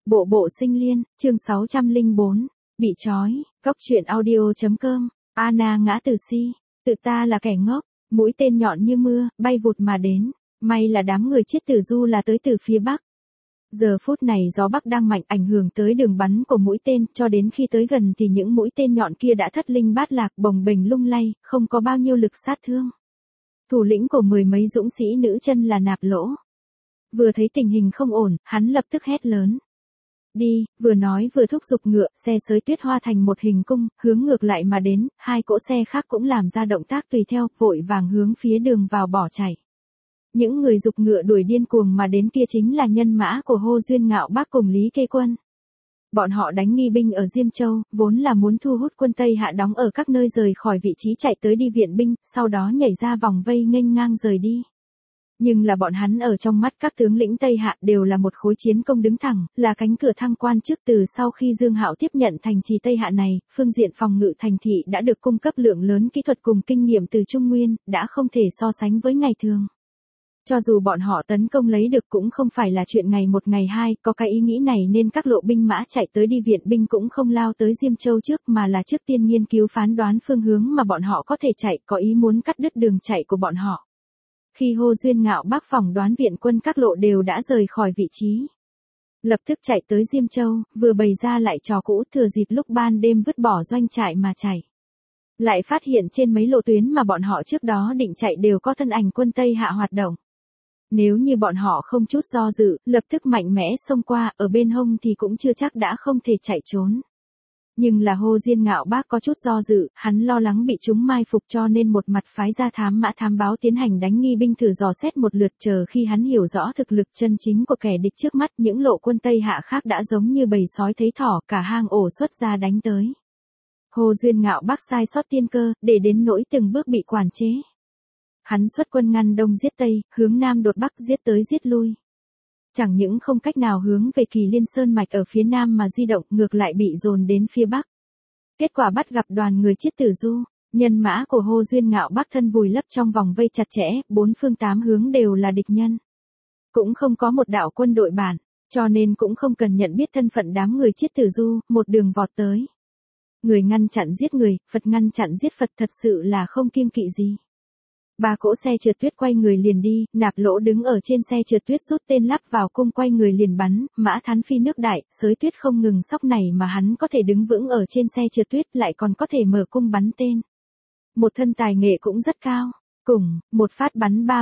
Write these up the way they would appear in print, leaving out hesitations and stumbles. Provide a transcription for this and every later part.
Bộ bộ sinh liên, chương 604, bị trói, góc truyện audio.com, Anna ngã từ si, tự ta là kẻ ngốc, mũi tên nhọn như mưa, bay vụt mà đến, may là đám người chết tử du là tới từ phía bắc. Giờ phút này gió bắc đang mạnh ảnh hưởng tới đường bắn của mũi tên, cho đến khi tới gần thì những mũi tên nhọn kia đã thất linh bát lạc bồng bềnh lung lay, không có bao nhiêu lực sát thương. Thủ lĩnh của mười mấy dũng sĩ nữ chân là Nạp Lỗ. Vừa thấy tình hình không ổn, hắn lập tức hét lớn. Đi, vừa nói vừa thúc giục ngựa, xe xới tuyết hoa thành một hình cung, hướng ngược lại mà đến, hai cỗ xe khác cũng làm ra động tác tùy theo, vội vàng hướng phía đường vào bỏ chạy. Những người giục ngựa đuổi điên cuồng mà đến kia chính là nhân mã của Hô Duyên Ngạo Bác cùng Lý Kê Quân. Bọn họ đánh nghi binh ở Diêm Châu, vốn là muốn thu hút quân Tây Hạ đóng ở các nơi rời khỏi vị trí chạy tới đi viện binh, sau đó nhảy ra vòng vây nghênh ngang rời đi. Nhưng là bọn hắn ở trong mắt các tướng lĩnh Tây Hạ đều là một khối chiến công đứng thẳng, là cánh cửa thăng quan trước từ sau khi Dương Hạo tiếp nhận thành trì Tây Hạ này, phương diện phòng ngự thành thị đã được cung cấp lượng lớn kỹ thuật cùng kinh nghiệm từ Trung Nguyên, đã không thể so sánh với ngày thường. Cho dù bọn họ tấn công lấy được cũng không phải là chuyện ngày một ngày hai, có cái ý nghĩ này nên các lộ binh mã chạy tới đi viện binh cũng không lao tới Diêm Châu trước mà là trước tiên nghiên cứu phán đoán phương hướng mà bọn họ có thể chạy, có ý muốn cắt đứt đường chạy của bọn họ. Khi Hô Duyên Ngạo Bác phỏng đoán viện quân các lộ đều đã rời khỏi vị trí, lập tức chạy tới Diêm Châu, vừa bày ra lại trò cũ thừa dịp lúc ban đêm vứt bỏ doanh trại mà chạy. Lại phát hiện trên mấy lộ tuyến mà bọn họ trước đó định chạy đều có thân ảnh quân Tây Hạ hoạt động. Nếu như bọn họ không chút do dự, lập tức mạnh mẽ xông qua, ở bên hông thì cũng chưa chắc đã không thể chạy trốn. Nhưng là Hô Duyên Ngạo Bác có chút do dự, hắn lo lắng bị chúng mai phục cho nên một mặt phái ra thám mã thám báo tiến hành đánh nghi binh thử dò xét một lượt, chờ khi hắn hiểu rõ thực lực chân chính của kẻ địch trước mắt, những lộ quân Tây Hạ khác đã giống như bầy sói thấy thỏ, cả hang ổ xuất ra đánh tới. Hô Duyên Ngạo Bác sai sót tiên cơ, để đến nỗi từng bước bị quản chế. Hắn xuất quân ngăn đông giết tây, hướng nam đột bắc, giết tới giết lui. Chẳng những không cách nào hướng về Kỳ Liên Sơn mạch ở phía nam mà di động, ngược lại bị dồn đến phía bắc. Kết quả bắt gặp đoàn người chết tử du, nhân mã của Hô Duyên Ngạo Bác thân vùi lấp trong vòng vây chặt chẽ, bốn phương tám hướng đều là địch nhân. Cũng không có một đạo quân đội bản, cho nên cũng không cần nhận biết thân phận đám người chết tử du, một đường vọt tới. Người ngăn chặn giết người, Phật ngăn chặn giết Phật, thật sự là không kiêng kỵ gì. Ba cỗ xe trượt tuyết quay người liền đi, Nạp Lỗ đứng ở trên xe trượt tuyết rút tên lắp vào cung quay người liền bắn, mã thán phi nước đại, xới tuyết không ngừng sóc này mà hắn có thể đứng vững ở trên xe trượt tuyết lại còn có thể mở cung bắn tên. Một thân tài nghệ cũng rất cao, cùng, một phát bắn 3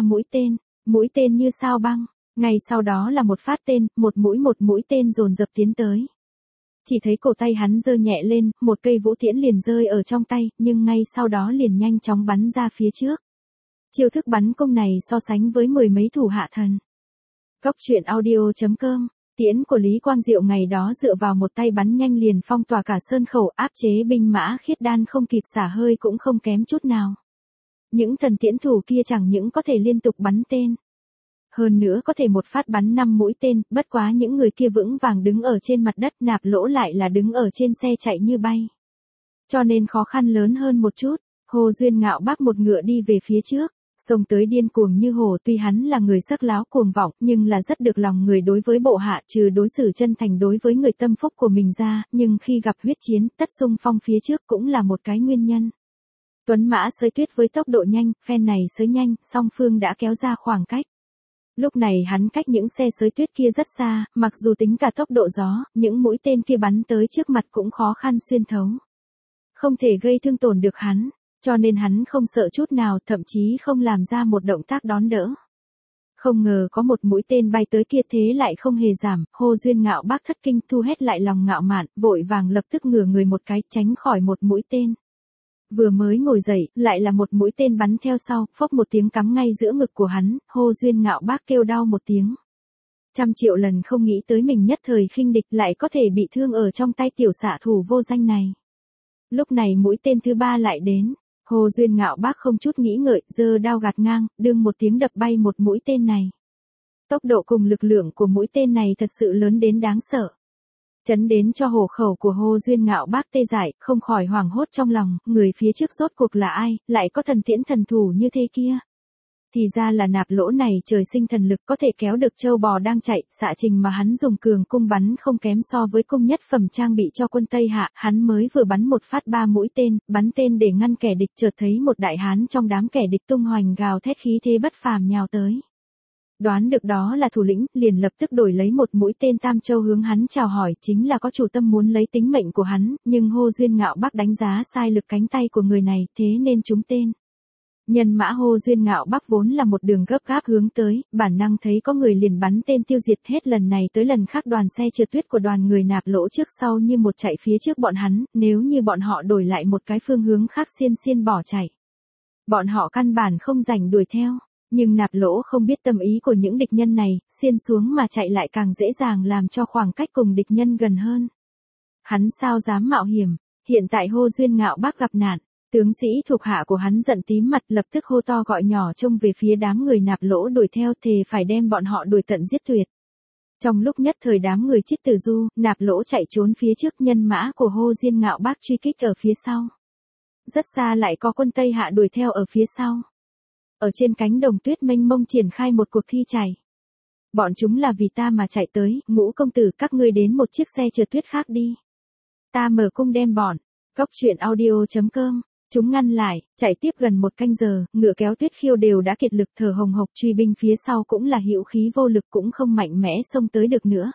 mũi tên như sao băng, ngay sau đó là một phát tên, một mũi tên dồn dập tiến tới. Chỉ thấy cổ tay hắn giơ nhẹ lên, một cây vũ tiễn liền rơi ở trong tay, nhưng ngay sau đó liền nhanh chóng bắn ra phía trước. Chiêu thức bắn cung này so sánh với mười mấy thủ hạ thần. Góc truyện audio.com, tiễn của Lý Quang Diệu ngày đó dựa vào một tay bắn nhanh liền phong tỏa cả sơn khẩu, áp chế binh mã Khiết Đan không kịp xả hơi cũng không kém chút nào. Những thần tiễn thủ kia chẳng những có thể liên tục bắn tên, hơn nữa có thể một phát bắn 5 mũi tên, bất quá những người kia vững vàng đứng ở trên mặt đất, Nạp Lỗ lại là đứng ở trên xe chạy như bay. Cho nên khó khăn lớn hơn một chút. Hô Duyên Ngạo Bác một ngựa đi về phía trước, xông tới điên cuồng như hổ, tuy hắn là người sắc láo cuồng vọng, nhưng là rất được lòng người đối với bộ hạ, trừ đối xử chân thành đối với người tâm phúc của mình ra, nhưng khi gặp huyết chiến, tất xung phong phía trước cũng là một cái nguyên nhân. Tuấn mã xới tuyết với tốc độ nhanh, phen này xới nhanh, song phương đã kéo ra khoảng cách. Lúc này hắn cách những xe xới tuyết kia rất xa, mặc dù tính cả tốc độ gió, những mũi tên kia bắn tới trước mặt cũng khó khăn xuyên thấu. Không thể gây thương tổn được hắn. Cho nên hắn không sợ chút nào, thậm chí không làm ra một động tác đón đỡ. Không ngờ có một mũi tên bay tới kia thế lại không hề giảm, Hô Duyên Ngạo Bác thất kinh, thu hết lại lòng ngạo mạn, vội vàng lập tức ngửa người một cái, tránh khỏi một mũi tên. Vừa mới ngồi dậy, lại là một mũi tên bắn theo sau, phốc một tiếng cắm ngay giữa ngực của hắn, Hô Duyên Ngạo Bác kêu đau một tiếng. 100.000.000 lần không nghĩ tới mình nhất thời khinh địch lại có thể bị thương ở trong tay tiểu xạ thủ vô danh này. Lúc này mũi tên thứ 3 lại đến. Hô Duyên Ngạo Bác không chút nghĩ ngợi, giơ đao gạt ngang, đương một tiếng đập bay một mũi tên này. Tốc độ cùng lực lượng của mũi tên này thật sự lớn đến đáng sợ. Chấn đến cho hổ khẩu của Hô Duyên Ngạo Bác tê dại, không khỏi hoảng hốt trong lòng, người phía trước rốt cuộc là ai, lại có thần tiễn thần thủ như thế kia. Thì ra là Nạp Lỗ này trời sinh thần lực có thể kéo được châu bò đang chạy, xạ trình mà hắn dùng cường cung bắn không kém so với cung nhất phẩm trang bị cho quân Tây Hạ, hắn mới vừa bắn một phát 3 mũi tên, bắn tên để ngăn kẻ địch, chợt thấy một đại hán trong đám kẻ địch tung hoành gào thét khí thế bất phàm nhào tới. Đoán được đó là thủ lĩnh, liền lập tức đổi lấy một mũi tên Tam Châu hướng hắn chào hỏi, chính là có chủ tâm muốn lấy tính mệnh của hắn, nhưng Hô Duyên Ngạo Bắc đánh giá sai lực cánh tay của người này, thế nên trúng tên. Nhân mã Hô Duyên Ngạo Bắc vốn là một đường gấp gáp hướng tới, bản năng thấy có người liền bắn tên tiêu diệt, hết lần này tới lần khác đoàn xe trượt tuyết của đoàn người Nạp Lỗ trước sau như một chạy phía trước bọn hắn, nếu như bọn họ đổi lại một cái phương hướng khác xiên xiên bỏ chạy. Bọn họ căn bản không rảnh đuổi theo, nhưng Nạp Lỗ không biết tâm ý của những địch nhân này, xiên xuống mà chạy lại càng dễ dàng làm cho khoảng cách cùng địch nhân gần hơn. Hắn sao dám mạo hiểm, hiện tại Hô Duyên Ngạo Bắc gặp nạn. Tướng sĩ thuộc hạ của hắn giận tím mặt, lập tức hô to gọi nhỏ trông về phía đám người Nạp Lỗ đuổi theo, thề phải đem bọn họ đuổi tận giết tuyệt. Trong lúc nhất thời đám người Chiết Tử Du, Nạp Lỗ chạy trốn phía trước, nhân mã của Hô Duyên Ngạo Bắc truy kích ở phía sau. Rất xa lại có quân Tây Hạ đuổi theo ở phía sau. Ở trên cánh đồng tuyết mênh mông triển khai một cuộc thi chạy. Bọn chúng là vì ta mà chạy tới, Ngũ công tử các ngươi đến một chiếc xe trượt tuyết khác đi. Ta mở cung đem bọn. Góc truyện audio.com. Chúng ngăn lại, chạy tiếp gần một canh giờ, ngựa kéo Tuyết Khiêu đều đã kiệt lực thở hồng hộc, truy binh phía sau cũng là hữu khí vô lực, cũng không mạnh mẽ xông tới được nữa.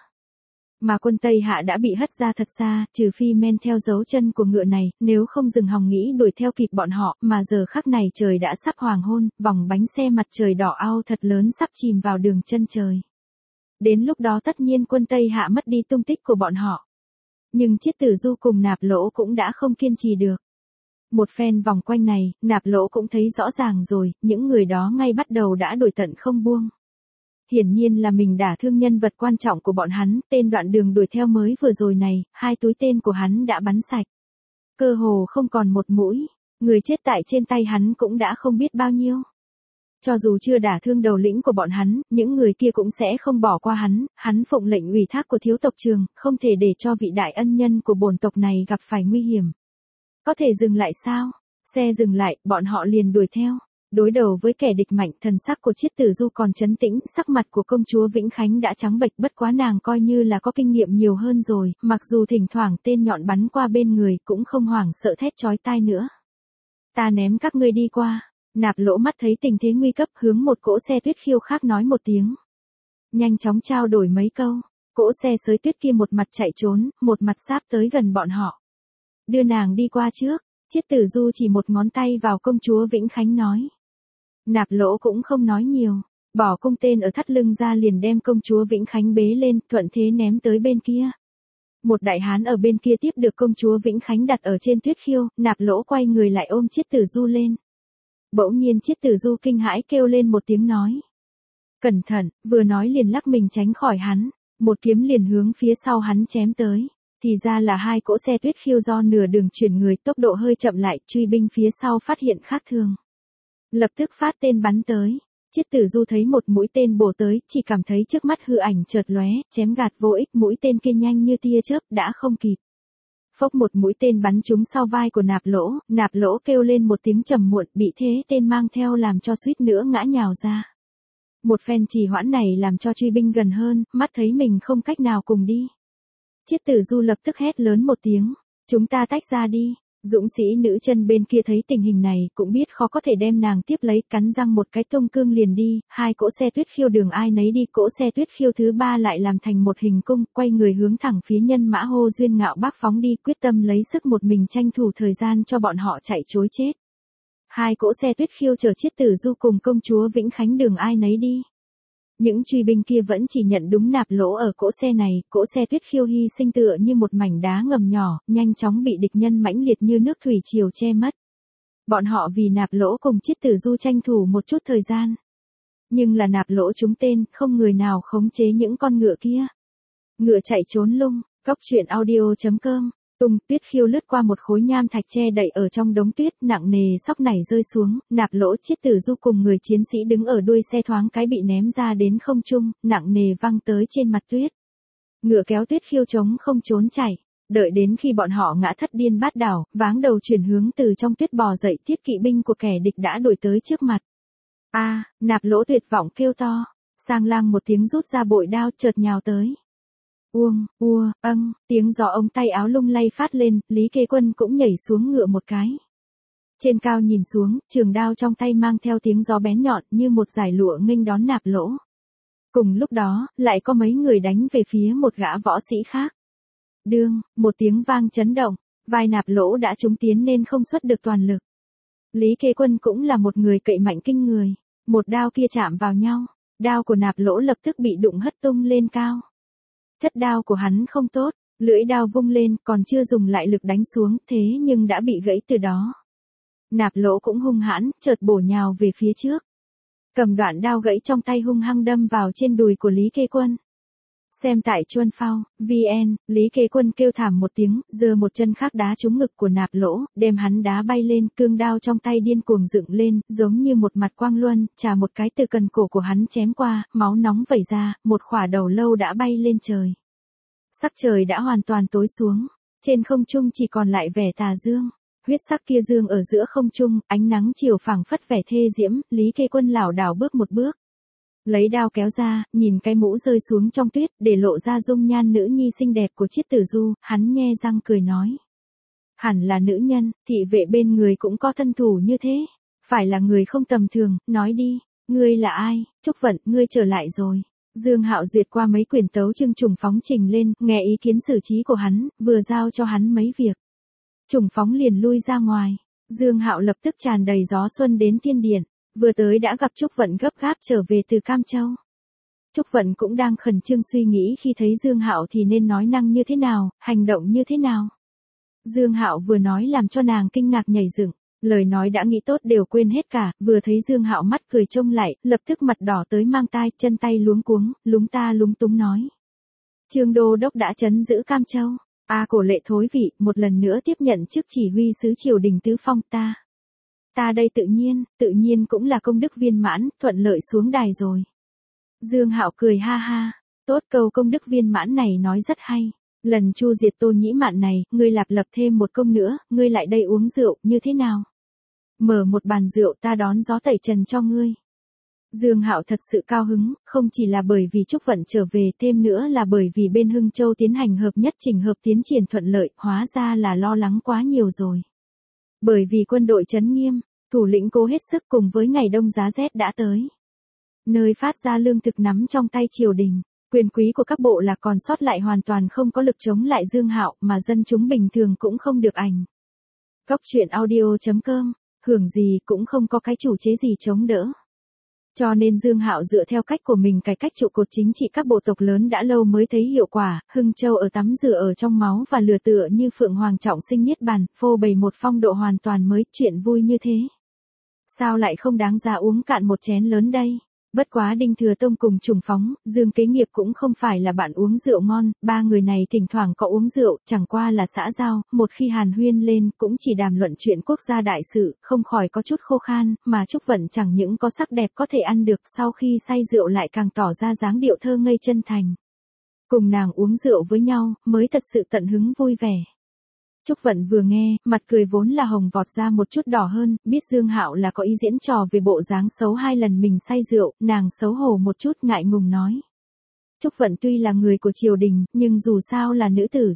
Mà quân Tây Hạ đã bị hất ra thật xa, trừ phi men theo dấu chân của ngựa này, nếu không dừng hòng nghĩ đuổi theo kịp bọn họ, mà giờ khắc này trời đã sắp hoàng hôn, vòng bánh xe mặt trời đỏ ao thật lớn sắp chìm vào đường chân trời. Đến lúc đó tất nhiên quân Tây Hạ mất đi tung tích của bọn họ. Nhưng Chiết Tử Du cùng Nạp Lỗ cũng đã không kiên trì được. Một phen vòng quanh này, Nạp Lỗ cũng thấy rõ ràng rồi, những người đó ngay bắt đầu đã đuổi tận không buông. Hiển nhiên là mình đả thương nhân vật quan trọng của bọn hắn, tên đoạn đường đuổi theo mới vừa rồi này, 2 túi tên của hắn đã bắn sạch. Cơ hồ không còn một mũi, người chết tại trên tay hắn cũng đã không biết bao nhiêu. Cho dù chưa đả thương đầu lĩnh của bọn hắn, những người kia cũng sẽ không bỏ qua hắn phụng lệnh ủy thác của thiếu tộc Trường, không thể để cho vị đại ân nhân của bổn tộc này gặp phải nguy hiểm. Có thể dừng lại sao? Xe dừng lại, bọn họ liền đuổi theo. Đối đầu với kẻ địch mạnh, thần sắc của Chiết Tử Du còn trấn tĩnh, sắc mặt của công chúa Vĩnh Khánh đã trắng bệch, bất quá nàng coi như là có kinh nghiệm nhiều hơn rồi, mặc dù thỉnh thoảng tên nhọn bắn qua bên người, cũng không hoảng sợ thét chói tai nữa. Ta ném các ngươi đi qua. Nạp Lỗ mắt thấy tình thế nguy cấp, hướng một cỗ xe Tuyết Khiêu khác nói một tiếng. Nhanh chóng trao đổi mấy câu, cỗ xe sới tuyết kia một mặt chạy trốn, một mặt sáp tới gần bọn họ. Đưa nàng đi qua trước, Chiết Tử Du chỉ một ngón tay vào công chúa Vĩnh Khánh nói. Nạp Lỗ cũng không nói nhiều, bỏ cung tên ở thắt lưng ra liền đem công chúa Vĩnh Khánh bế lên, thuận thế ném tới bên kia. Một đại hán ở bên kia tiếp được công chúa Vĩnh Khánh đặt ở trên Tuyết Khiêu, Nạp Lỗ quay người lại ôm Chiết Tử Du lên. Bỗng nhiên Chiết Tử Du kinh hãi kêu lên một tiếng nói. Cẩn thận, vừa nói liền lắc mình tránh khỏi hắn, một kiếm liền hướng phía sau hắn chém tới. Thì ra là 2 cỗ xe Tuyết Khiêu do nửa đường chuyển người, tốc độ hơi chậm lại, truy binh phía sau phát hiện khác thường. Lập tức phát tên bắn tới. Chiết Tử Du thấy một mũi tên bổ tới, chỉ cảm thấy trước mắt hư ảnh chợt lóe, chém gạt vô ích, mũi tên kia nhanh như tia chớp, đã không kịp. Phốc một mũi tên bắn trúng sau vai của Nạp Lỗ kêu lên một tiếng trầm muộn, bị thế tên mang theo làm cho suýt nữa ngã nhào ra. Một phen trì hoãn này làm cho truy binh gần hơn, mắt thấy mình không cách nào cùng đi. Chiết Tử Du lập tức hét lớn một tiếng, chúng ta tách ra đi. Dũng sĩ nữ chân bên kia thấy tình hình này, cũng biết khó có thể đem nàng tiếp lấy, cắn răng một cái tung cương liền đi, 2 cỗ xe Tuyết Khiêu đường ai nấy đi, cỗ xe Tuyết Khiêu thứ 3 lại làm thành một hình cung, quay người hướng thẳng phía nhân mã Hô Duyên Ngạo Bắc phóng đi, quyết tâm lấy sức một mình tranh thủ thời gian cho bọn họ chạy trối chết. 2 cỗ xe Tuyết Khiêu chở Chiết Tử Du cùng công chúa Vĩnh Khánh đường ai nấy đi. Những truy binh kia vẫn chỉ nhận đúng Nạp Lỗ ở cỗ xe này, cỗ xe Tuyết Khiêu hy sinh tựa như một mảnh đá ngầm nhỏ, nhanh chóng bị địch nhân mãnh liệt như nước thủy triều che mất. Bọn họ vì Nạp Lỗ cùng Chiết Tử Du tranh thủ một chút thời gian. Nhưng là Nạp Lỗ trúng tên, không người nào khống chế những con ngựa kia. Ngựa chạy trốn lung, góc truyện audio.com. Tuyết Khiêu lướt qua một khối nham thạch che đậy ở trong đống tuyết, nặng nề sóc nảy rơi xuống, Nạp Lỗ Chiết Tử Du cùng người chiến sĩ đứng ở đuôi xe thoáng cái bị ném ra đến không trung, nặng nề văng tới trên mặt tuyết. Ngựa kéo Tuyết Khiêu trống không trốn chạy, đợi đến khi bọn họ ngã thất điên bát đảo, váng đầu chuyển hướng từ trong tuyết bò dậy, thiết kỵ binh của kẻ địch đã đuổi tới trước mặt. Nạp Lỗ tuyệt vọng kêu to. Sang Lang một tiếng rút ra bội đao chợt nhào tới. Tiếng gió ống tay áo lung lay phát lên, Lý Kế Quân cũng nhảy xuống ngựa một cái. Trên cao nhìn xuống, trường đao trong tay mang theo tiếng gió bén nhọn như một dải lụa nghênh đón Nạp Lỗ. Cùng lúc đó, lại có mấy người đánh về phía một gã võ sĩ khác. Đương, một tiếng vang chấn động, vai Nạp Lỗ đã trúng tiến nên không xuất được toàn lực. Lý Kế Quân cũng là một người cậy mạnh kinh người, một đao kia chạm vào nhau, đao của Nạp Lỗ lập tức bị đụng hất tung lên cao. Chất đao của hắn không tốt, lưỡi đao vung lên còn chưa dùng lại lực đánh xuống thế nhưng đã bị gãy từ đó. Nạp Lỗ cũng hung hãn, chợt bổ nhào về phía trước. Cầm đoạn đao gãy trong tay hung hăng đâm vào trên đùi của Lý Kế Quân. Xem tại Chuân Phao, VN, Lý Kế Quân kêu thảm một tiếng, giơ một chân khác đá trúng ngực của Nạp Lỗ, đem hắn đá bay lên, cương đao trong tay điên cuồng dựng lên, giống như một mặt quang luân, chà một cái từ cần cổ của hắn chém qua, máu nóng vẩy ra, một khỏa đầu lâu đã bay lên trời. Sắc trời đã hoàn toàn tối xuống, trên không trung chỉ còn lại vẻ tà dương. Huyết sắc kia dương ở giữa không trung, ánh nắng chiều phảng phất vẻ thê diễm, Lý Kế Quân lảo đảo bước một bước. Lấy đao kéo ra, nhìn cái mũ rơi xuống trong tuyết, để lộ ra dung nhan nữ nhi xinh đẹp của Chiết Tử Du, hắn nhe răng cười nói. Hẳn là nữ nhân, thị vệ bên người cũng có thân thủ như thế. Phải là người không tầm thường, nói đi, ngươi là ai, Trúc Vận, ngươi trở lại rồi. Dương Hạo duyệt qua mấy quyển tấu chương trùng phóng trình lên, nghe ý kiến xử trí của hắn, vừa giao cho hắn mấy việc. Trùng phóng liền lui ra ngoài, Dương Hạo lập tức tràn đầy gió xuân đến thiên điện, vừa tới đã gặp Trúc Vận gấp gáp trở về từ Cam Châu. Trúc Vận cũng đang khẩn trương suy nghĩ khi thấy Dương Hạo thì nên nói năng như thế nào, hành động như thế nào. Dương Hạo vừa nói làm cho nàng kinh ngạc nhảy dựng, lời nói đã nghĩ tốt đều quên hết cả, vừa thấy Dương Hạo mắt cười trông lại, lập tức mặt đỏ tới mang tai, chân tay luống cuống, lúng ta lúng túng nói. Trương Đô Đốc đã trấn giữ Cam Châu. Cổ Lệ thối vị, một lần nữa tiếp nhận chức chỉ huy sứ triều đình tứ phong ta. Ta đây tự nhiên cũng là công đức viên mãn, thuận lợi xuống đài rồi. Dương Hạo cười ha ha, tốt, câu công đức viên mãn này nói rất hay. Lần chu diệt Tô Nhĩ Mạn này, ngươi lập thêm một công nữa, ngươi lại đây uống rượu, như thế nào? Mở một bàn rượu ta đón gió tẩy trần cho ngươi. Dương Hạo thật sự cao hứng, không chỉ là bởi vì Trúc Vận trở về, thêm nữa là bởi vì bên Hưng Châu tiến hành hợp nhất chỉnh hợp tiến triển thuận lợi, hóa ra là lo lắng quá nhiều rồi. Bởi vì quân đội trấn nghiêm, thủ lĩnh cố hết sức cùng với ngày đông giá rét đã tới. Nơi phát ra lương thực nắm trong tay triều đình, quyền quý của các bộ lạc còn sót lại hoàn toàn không có lực chống lại Dương Hạo, mà dân chúng bình thường cũng không được ảnh. Góc truyện audio.com, hưởng gì cũng không có cái chủ chế gì chống đỡ. Cho nên Dương Hạo dựa theo cách của mình cải cách trụ cột chính trị các bộ tộc lớn đã lâu mới thấy hiệu quả, Hưng Châu ở tắm rửa ở trong máu và lửa tựa như Phượng Hoàng trọng sinh niết bàn, phô bày một phong độ hoàn toàn mới, chuyện vui như thế. Sao lại không đáng giá uống cạn một chén lớn đây? Bất quá Đinh Thừa Tông cùng Trùng Phóng, Dương Kế Nghiệp cũng không phải là bạn uống rượu ngon, ba người này thỉnh thoảng có uống rượu, chẳng qua là xã giao, một khi hàn huyên lên cũng chỉ đàm luận chuyện quốc gia đại sự, không khỏi có chút khô khan, mà Trúc Vận chẳng những có sắc đẹp có thể ăn được, sau khi say rượu lại càng tỏ ra dáng điệu thơ ngây chân thành. Cùng nàng uống rượu với nhau, mới thật sự tận hứng vui vẻ. Trúc Vận vừa nghe, mặt cười vốn là hồng vọt ra một chút đỏ hơn, biết Dương Hạo là có ý diễn trò về bộ dáng xấu hai lần mình say rượu, nàng xấu hổ một chút ngại ngùng nói. Trúc Vận tuy là người của triều đình, nhưng dù sao là nữ tử,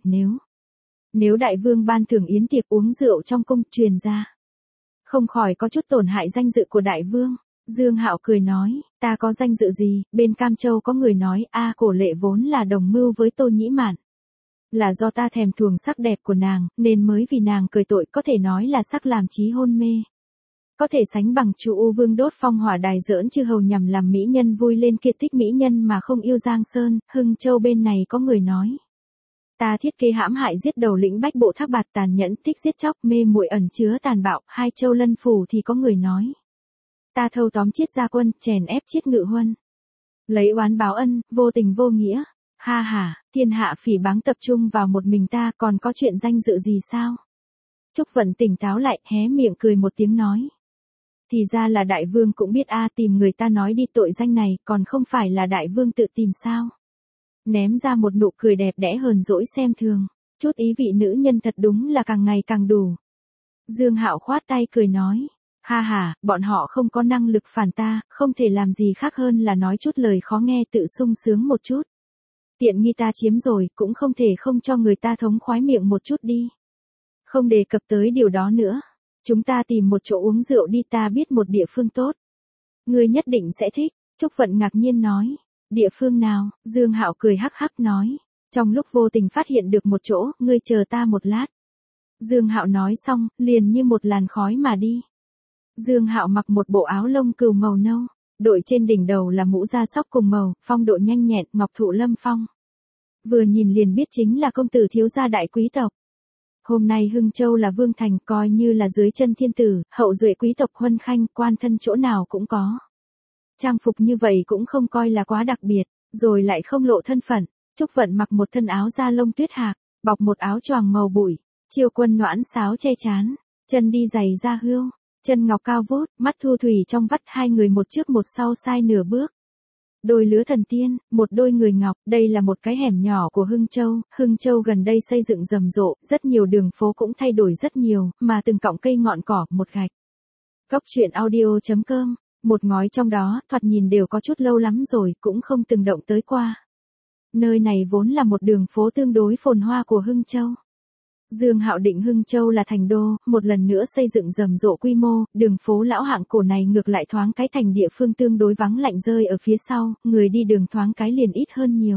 nếu đại vương ban thưởng yến tiệc uống rượu trong cung truyền ra, không khỏi có chút tổn hại danh dự của đại vương. Dương Hạo cười nói, ta có danh dự gì, bên Cam Châu có người nói, Cổ Lệ vốn là đồng mưu với Tô Nhĩ Mạn. Là do ta thèm thuồng sắc đẹp của nàng, nên mới vì nàng cười tội, có thể nói là sắc làm trí hôn mê. Có thể sánh bằng Chu U Vương đốt phong hỏa đài giỡn chư hầu nhằm làm mỹ nhân vui lên kiệt thích mỹ nhân mà không yêu Giang Sơn. Hưng Châu bên này có người nói, ta thiết kế hãm hại giết đầu lĩnh Bách Bộ Thác Bạt tàn nhẫn, thích giết chóc, mê muội ẩn chứa tàn bạo. Hai Châu Lân Phủ thì có người nói, ta thâu tóm Chiết gia quân, chèn ép Chiết Ngự Huân, lấy oán báo ân, vô tình vô nghĩa. Ha ha, thiên hạ phỉ báng tập trung vào một mình ta, còn có chuyện danh dự gì sao? Trúc Vận tỉnh táo lại, hé miệng cười một tiếng nói. Thì ra là đại vương cũng biết tìm người ta nói đi tội danh này, còn không phải là đại vương tự tìm sao? Ném ra một nụ cười đẹp đẽ hờn dỗi xem thường, chút ý vị nữ nhân thật đúng là càng ngày càng đủ. Dương Hạo khoát tay cười nói, Ha ha, bọn họ không có năng lực phản ta, không thể làm gì khác hơn là nói chút lời khó nghe tự sung sướng một chút. Tiện nghi ta chiếm rồi, cũng không thể không cho người ta thống khoái miệng một chút đi. Không đề cập tới điều đó nữa. Chúng ta tìm một chỗ uống rượu đi, ta biết một địa phương tốt. Ngươi nhất định sẽ thích, Trúc Vận ngạc nhiên nói. Địa phương nào? Dương Hạo cười hắc hắc nói. Trong lúc vô tình phát hiện được một chỗ, ngươi chờ ta một lát. Dương Hạo nói xong, liền như một làn khói mà đi. Dương Hạo mặc một bộ áo lông cừu màu nâu, đội trên đỉnh đầu là mũ da sóc cùng màu, phong độ nhanh nhẹn, ngọc thụ lâm phong. Vừa nhìn liền biết chính là công tử thiếu gia đại quý tộc. Hôm nay Hưng Châu là vương thành, coi như là dưới chân thiên tử, hậu duệ quý tộc huân khanh, quan thân chỗ nào cũng có. Trang phục như vậy cũng không coi là quá đặc biệt, rồi lại không lộ thân phận. Trúc Vận mặc một thân áo da lông tuyết hạc, bọc một áo choàng màu bụi, chiêu quân noãn sáo che chán, chân đi giày da hươu, chân ngọc cao vút, mắt thu thủy trong vắt, hai người một trước một sau sai nửa bước. Đôi lứa thần tiên, một đôi người ngọc, đây là một cái hẻm nhỏ của Hưng Châu. Hưng Châu gần đây xây dựng rầm rộ, rất nhiều đường phố cũng thay đổi rất nhiều, mà từng cọng cây ngọn cỏ, một gạch. Góc truyện audio.com, một ngói trong đó, thoạt nhìn đều có chút lâu lắm rồi, cũng không từng động tới qua. Nơi này vốn là một đường phố tương đối phồn hoa của Hưng Châu. Dương Hạo định Hưng Châu là thành đô, một lần nữa xây dựng rầm rộ quy mô, đường phố lão hạng cổ này ngược lại thoáng cái thành địa phương tương đối vắng lạnh rơi ở phía sau, người đi đường thoáng cái liền ít hơn nhiều.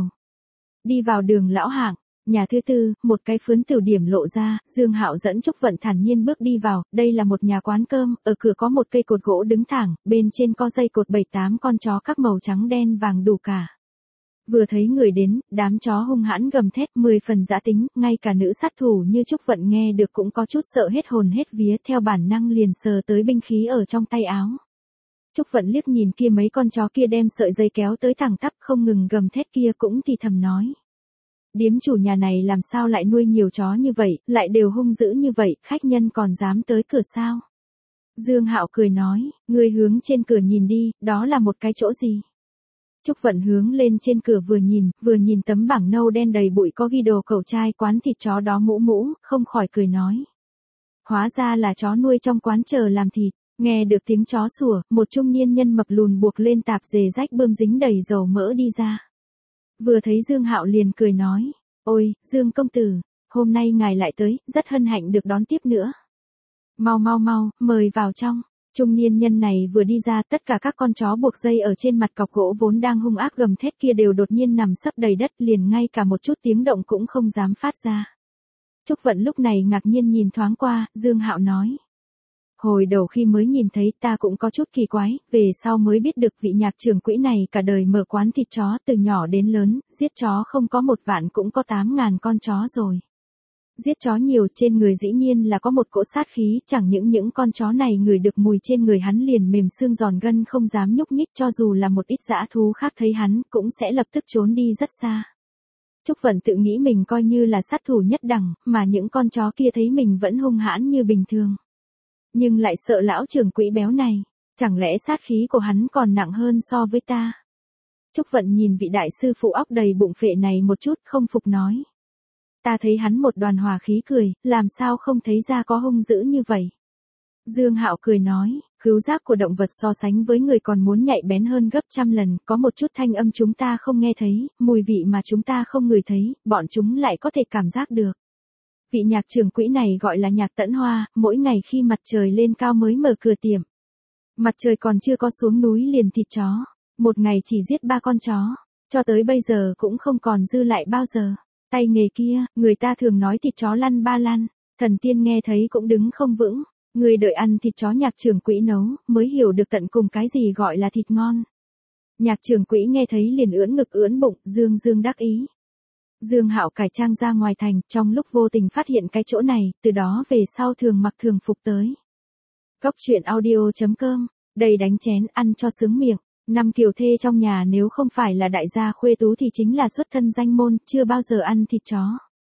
Đi vào đường lão hạng, nhà thứ tư, một cái phướn tiểu điểm lộ ra, Dương Hạo dẫn Trúc Vận thản nhiên bước đi vào, đây là một nhà quán cơm, ở cửa có một cây cột gỗ đứng thẳng, bên trên có dây cột 7-8 con chó các màu trắng đen vàng đủ cả. Vừa thấy người đến, đám chó hung hãn gầm thét 10 phần dã tính, ngay cả nữ sát thủ như Trúc Vận nghe được cũng có chút sợ hết hồn hết vía, theo bản năng liền sờ tới binh khí ở trong tay áo. Trúc Vận liếc nhìn kia mấy con chó kia đem sợi dây kéo tới thẳng tắp không ngừng gầm thét kia cũng thì thầm nói. Điếm chủ nhà này làm sao lại nuôi nhiều chó như vậy, lại đều hung dữ như vậy, khách nhân còn dám tới cửa sao? Dương Hạo cười nói, ngươi hướng trên cửa nhìn đi, đó là một cái chỗ gì? Trúc Vận hướng lên trên cửa vừa nhìn tấm bảng nâu đen đầy bụi có ghi đồ cẩu trai quán thịt chó đó mũ, không khỏi cười nói. Hóa ra là chó nuôi trong quán chờ làm thịt, nghe được tiếng chó sủa, một trung niên nhân mập lùn buộc lên tạp dề rách bươm dính đầy dầu mỡ đi ra. Vừa thấy Dương Hạo liền cười nói, ôi, Dương công tử, hôm nay ngài lại tới, rất hân hạnh được đón tiếp nữa. Mau, mời vào trong. Trung niên nhân này vừa đi ra, tất cả các con chó buộc dây ở trên mặt cọc gỗ vốn đang hung ác gầm thét kia đều đột nhiên nằm sấp đầy đất, liền ngay cả một chút tiếng động cũng không dám phát ra. Trúc Vận lúc này ngạc nhiên nhìn thoáng qua, Dương Hạo nói. Hồi đầu khi mới nhìn thấy ta cũng có chút kỳ quái, về sau mới biết được vị nhạc trưởng quỹ này cả đời mở quán thịt chó từ nhỏ đến lớn, giết chó không có 1 vạn cũng có 8.000 con chó rồi. Giết chó nhiều, trên người dĩ nhiên là có một cỗ sát khí, chẳng những con chó này ngửi được mùi trên người hắn liền mềm xương giòn gân không dám nhúc nhích, cho dù là một ít dã thú khác thấy hắn cũng sẽ lập tức trốn đi rất xa. Trúc Vận tự nghĩ mình coi như là sát thủ nhất đẳng, mà những con chó kia thấy mình vẫn hung hãn như bình thường. Nhưng lại sợ lão trưởng quỹ béo này, chẳng lẽ sát khí của hắn còn nặng hơn so với ta? Trúc Vận nhìn vị đại sư phụ óc đầy bụng phệ này một chút không phục nói. Ta thấy hắn một đoàn hòa khí cười, làm sao không thấy ra có hung dữ như vậy. Dương Hạo cười nói, khứu giác của động vật so sánh với người còn muốn nhạy bén hơn gấp trăm lần, có một chút thanh âm chúng ta không nghe thấy, mùi vị mà chúng ta không ngửi thấy, bọn chúng lại có thể cảm giác được. Vị nhạc trưởng quỹ này gọi là Nhạc Tẫn Hoa, mỗi ngày khi mặt trời lên cao mới mở cửa tiệm. Mặt trời còn chưa có xuống núi liền thịt chó, một ngày chỉ giết 3 con chó, cho tới bây giờ cũng không còn dư lại bao giờ. Tay nghề kia, người ta thường nói thịt chó lăn 3 lăn, thần tiên nghe thấy cũng đứng không vững, người đợi ăn thịt chó nhạc trưởng quỹ nấu, mới hiểu được tận cùng cái gì gọi là thịt ngon. Nhạc trưởng quỹ nghe thấy liền ưỡn ngực ưỡn bụng, dương đắc ý. Dương Hạo cải trang ra ngoài thành, trong lúc vô tình phát hiện cái chỗ này, từ đó về sau thường mặc thường phục tới. Góc truyện audio.com, đầy đánh chén, ăn cho sướng miệng. 5 kiều thê trong nhà nếu không phải là đại gia khuê tú thì chính là xuất thân danh môn, chưa bao giờ ăn thịt chó.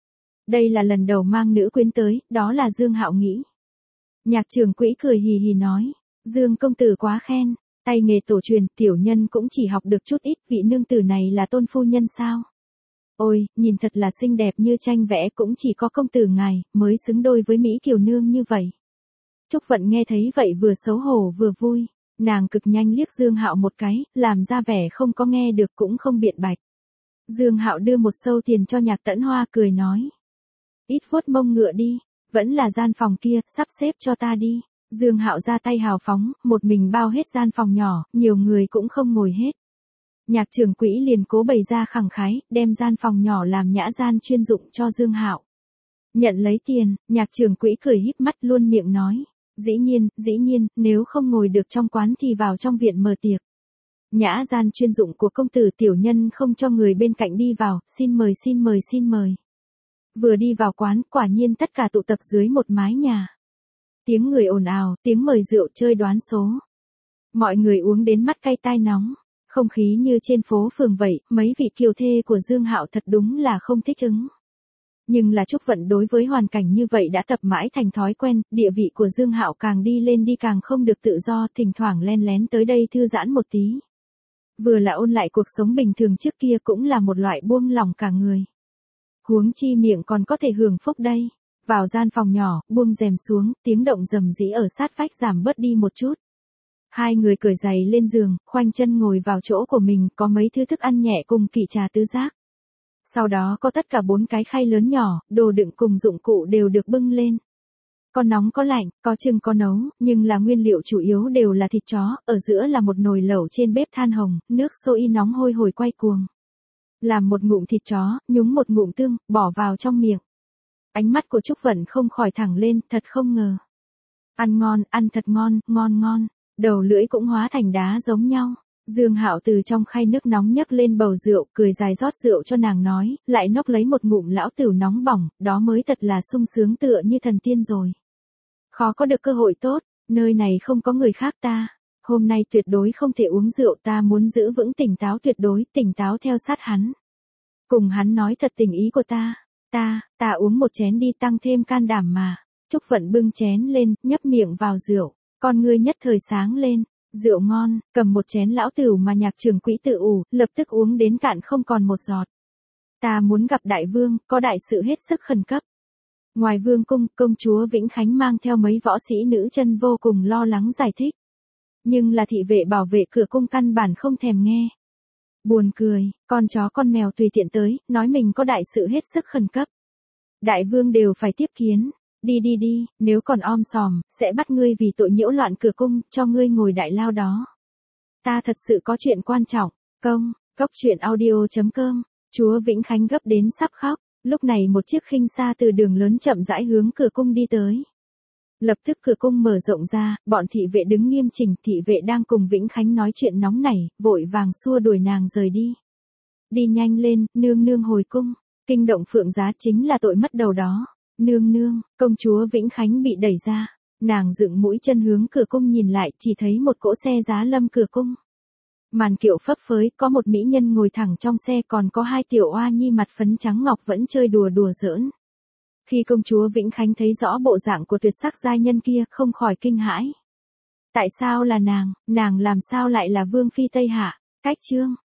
Đây là lần đầu mang nữ quyến tới, đó là Dương Hạo nghĩ. Nhạc trưởng quỹ cười hì hì nói, Dương công tử quá khen, tay nghề tổ truyền, tiểu nhân cũng chỉ học được chút ít, vị nương tử này là tôn phu nhân sao? Ôi, nhìn thật là xinh đẹp như tranh vẽ, cũng chỉ có công tử ngài mới xứng đôi với Mỹ kiều nương như vậy. Trúc Vận nghe thấy vậy vừa xấu hổ vừa vui, nàng cực nhanh liếc Dương Hạo một cái, làm ra vẻ không có nghe được cũng không biện bạch. Dương Hạo đưa một xâu tiền cho Nhạc Tẫn Hoa cười nói. Ít vuốt mông ngựa đi, vẫn là gian phòng kia, sắp xếp cho ta đi. Dương Hạo ra tay hào phóng, một mình bao hết gian phòng nhỏ, nhiều người cũng không ngồi hết. Nhạc trưởng quỹ liền cố bày ra khẳng khái, đem gian phòng nhỏ làm nhã gian chuyên dụng cho Dương Hạo. Nhận lấy tiền, nhạc trưởng quỹ cười híp mắt luôn miệng nói. Dĩ nhiên, nếu không ngồi được trong quán thì vào trong viện mở tiệc. Nhã gian chuyên dụng của công tử tiểu nhân không cho người bên cạnh đi vào, xin mời. Vừa đi vào quán, quả nhiên tất cả tụ tập dưới một mái nhà. Tiếng người ồn ào, tiếng mời rượu chơi đoán số. Mọi người uống đến mắt cay tai nóng, không khí như trên phố phường vậy, mấy vị kiều thê của Dương Hạo thật đúng là không thích ứng. Nhưng là Trúc Vận đối với hoàn cảnh như vậy đã tập mãi thành thói quen, địa vị của Dương Hạo càng đi lên đi càng không được tự do, thỉnh thoảng len lén tới đây thư giãn một tí. Vừa là ôn lại cuộc sống bình thường trước kia cũng là một loại buông lỏng cả người. Huống chi miệng còn có thể hưởng phúc đây. Vào gian phòng nhỏ, buông rèm xuống, tiếng động rầm rĩ ở sát vách giảm bớt đi một chút. Hai người cởi giày lên giường, khoanh chân ngồi vào chỗ của mình, có mấy thứ thức ăn nhẹ cùng kỷ trà tứ giác. Sau đó có tất cả 4 cái khay lớn nhỏ, đồ đựng cùng dụng cụ đều được bưng lên. Có nóng có lạnh, có chưng có nấu, nhưng là nguyên liệu chủ yếu đều là thịt chó, ở giữa là một nồi lẩu trên bếp than hồng, nước sôi nóng hôi hổi quay cuồng. Làm một ngụm thịt chó, nhúng một ngụm tương, bỏ vào trong miệng. Ánh mắt của Trúc Vận không khỏi thẳng lên, thật không ngờ. Ăn ngon, ăn thật ngon, ngon. Đầu lưỡi cũng hóa thành đá giống nhau. Dương Hạo từ trong khay nước nóng nhấc lên bầu rượu, cười dài rót rượu cho nàng nói, lại nốc lấy một ngụm lão tửu nóng bỏng, đó mới thật là sung sướng tựa như thần tiên rồi. Khó có được cơ hội tốt, nơi này không có người khác ta. Hôm nay tuyệt đối không thể uống rượu, ta muốn giữ vững tỉnh táo tuyệt đối, tỉnh táo theo sát hắn. Cùng hắn nói thật tình ý của ta. Ta uống một chén đi tăng thêm can đảm mà. Trúc Vận bưng chén lên, nhấp miệng vào rượu, con ngươi nhất thời sáng lên. Rượu ngon, cầm một chén lão tửu mà nhạc trưởng quỹ tự ủ, lập tức uống đến cạn không còn một giọt. Ta muốn gặp đại vương, có đại sự hết sức khẩn cấp. Ngoài vương cung, công chúa Vĩnh Khánh mang theo mấy võ sĩ nữ chân vô cùng lo lắng giải thích. Nhưng là thị vệ bảo vệ cửa cung căn bản không thèm nghe. Buồn cười, con chó con mèo tùy tiện tới, nói mình có đại sự hết sức khẩn cấp. Đại vương đều phải tiếp kiến. Đi, nếu còn om sòm, sẽ bắt ngươi vì tội nhiễu loạn cửa cung, cho ngươi ngồi đại lao đó. Ta thật sự có chuyện quan trọng. Cốc truyện audio.com. Chúa Vĩnh Khánh gấp đến sắp khóc. Lúc này một chiếc khinh xa từ đường lớn chậm rãi hướng cửa cung đi tới. Lập tức cửa cung mở rộng ra, bọn thị vệ đứng nghiêm chỉnh, thị vệ đang cùng Vĩnh Khánh nói chuyện nóng nảy, vội vàng xua đuổi nàng rời đi. Đi nhanh lên, nương hồi cung. Kinh động Phượng Giá chính là tội mất đầu đó. Nương, công chúa Vĩnh Khánh bị đẩy ra. Nàng dựng mũi chân hướng cửa cung nhìn lại, chỉ thấy một cỗ xe giá lâm cửa cung. Màn kiệu phấp phới, có một mỹ nhân ngồi thẳng trong xe, còn có 2 tiểu oa nhi mặt phấn trắng ngọc vẫn chơi đùa giỡn. Khi công chúa Vĩnh Khánh thấy rõ bộ dạng của tuyệt sắc giai nhân kia, không khỏi kinh hãi. Tại sao là nàng làm sao lại là vương phi Tây Hạ? Cách chương